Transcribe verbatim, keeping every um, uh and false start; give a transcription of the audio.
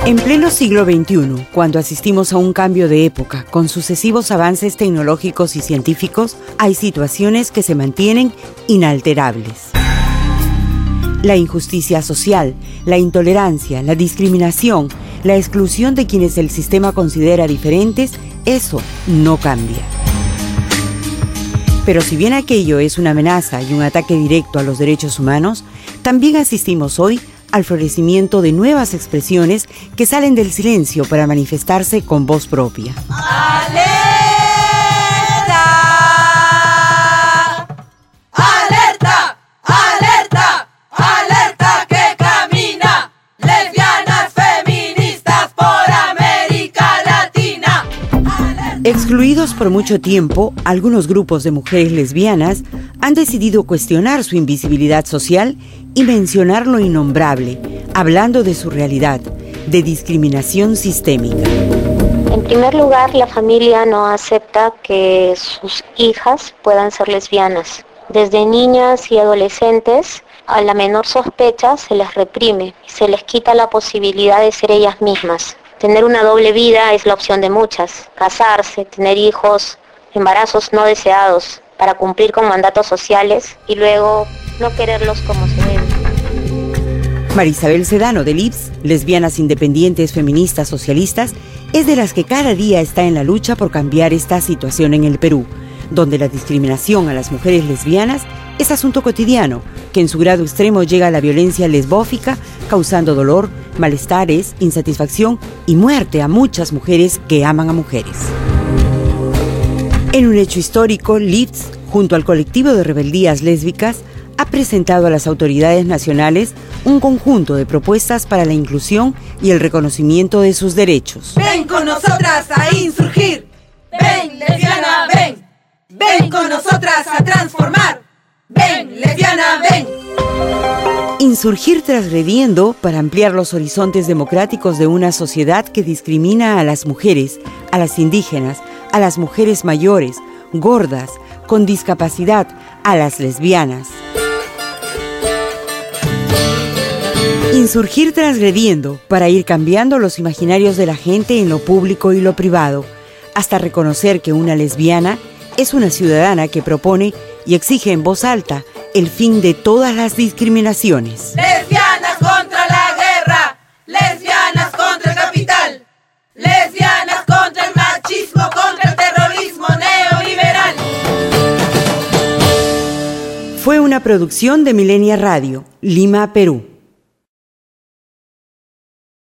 En pleno siglo veintiuno, cuando asistimos a un cambio de época con sucesivos avances tecnológicos y científicos, hay situaciones que se mantienen inalterables. La injusticia social, la intolerancia, la discriminación, la exclusión de quienes el sistema considera diferentes, eso no cambia. Pero si bien aquello es una amenaza y un ataque directo a los derechos humanos, también asistimos hoy al florecimiento de nuevas expresiones que salen del silencio para manifestarse con voz propia. ¡Alerta! ¡Alerta! ¡Alerta! ¡Alerta que camina! Lesbianas feministas por América Latina. ¡Alerta! Excluidos por mucho tiempo, algunos grupos de mujeres lesbianas han decidido cuestionar su invisibilidad social y mencionar lo innombrable, hablando de su realidad, de discriminación sistémica. En primer lugar, la familia no acepta que sus hijas puedan ser lesbianas. Desde niñas y adolescentes, a la menor sospecha se les reprime y se les quita la posibilidad de ser ellas mismas. Tener una doble vida es la opción de muchas. Casarse, tener hijos, embarazos no deseados, para cumplir con mandatos sociales y luego no quererlos como se debe. Marisabel Sedano, del I P S, Lesbianas Independientes Feministas Socialistas, es de las que cada día está en la lucha por cambiar esta situación en el Perú, donde la discriminación a las mujeres lesbianas es asunto cotidiano, que en su grado extremo llega a la violencia lesbófica, causando dolor, malestares, insatisfacción y muerte a muchas mujeres que aman a mujeres. En un hecho histórico, L I P S, junto al colectivo de rebeldías lésbicas, ha presentado a las autoridades nacionales un conjunto de propuestas para la inclusión y el reconocimiento de sus derechos. Ven con nosotras a insurgir. Ven, lesbiana, ven. Ven con nosotras a transformar. Ven, lesbiana, ven. Insurgir transgrediendo para ampliar los horizontes democráticos de una sociedad que discrimina a las mujeres, a las indígenas, a las mujeres mayores, gordas, con discapacidad, a las lesbianas. Insurgir transgrediendo para ir cambiando los imaginarios de la gente en lo público y lo privado, hasta reconocer que una lesbiana es una ciudadana que propone y exige en voz alta el fin de todas las discriminaciones. Lesbianas contra la guerra, lesbianas contra el capital, lesbianas contra el machismo, contra el terrorismo neoliberal. Fue una producción de Milenia Radio, Lima, Perú.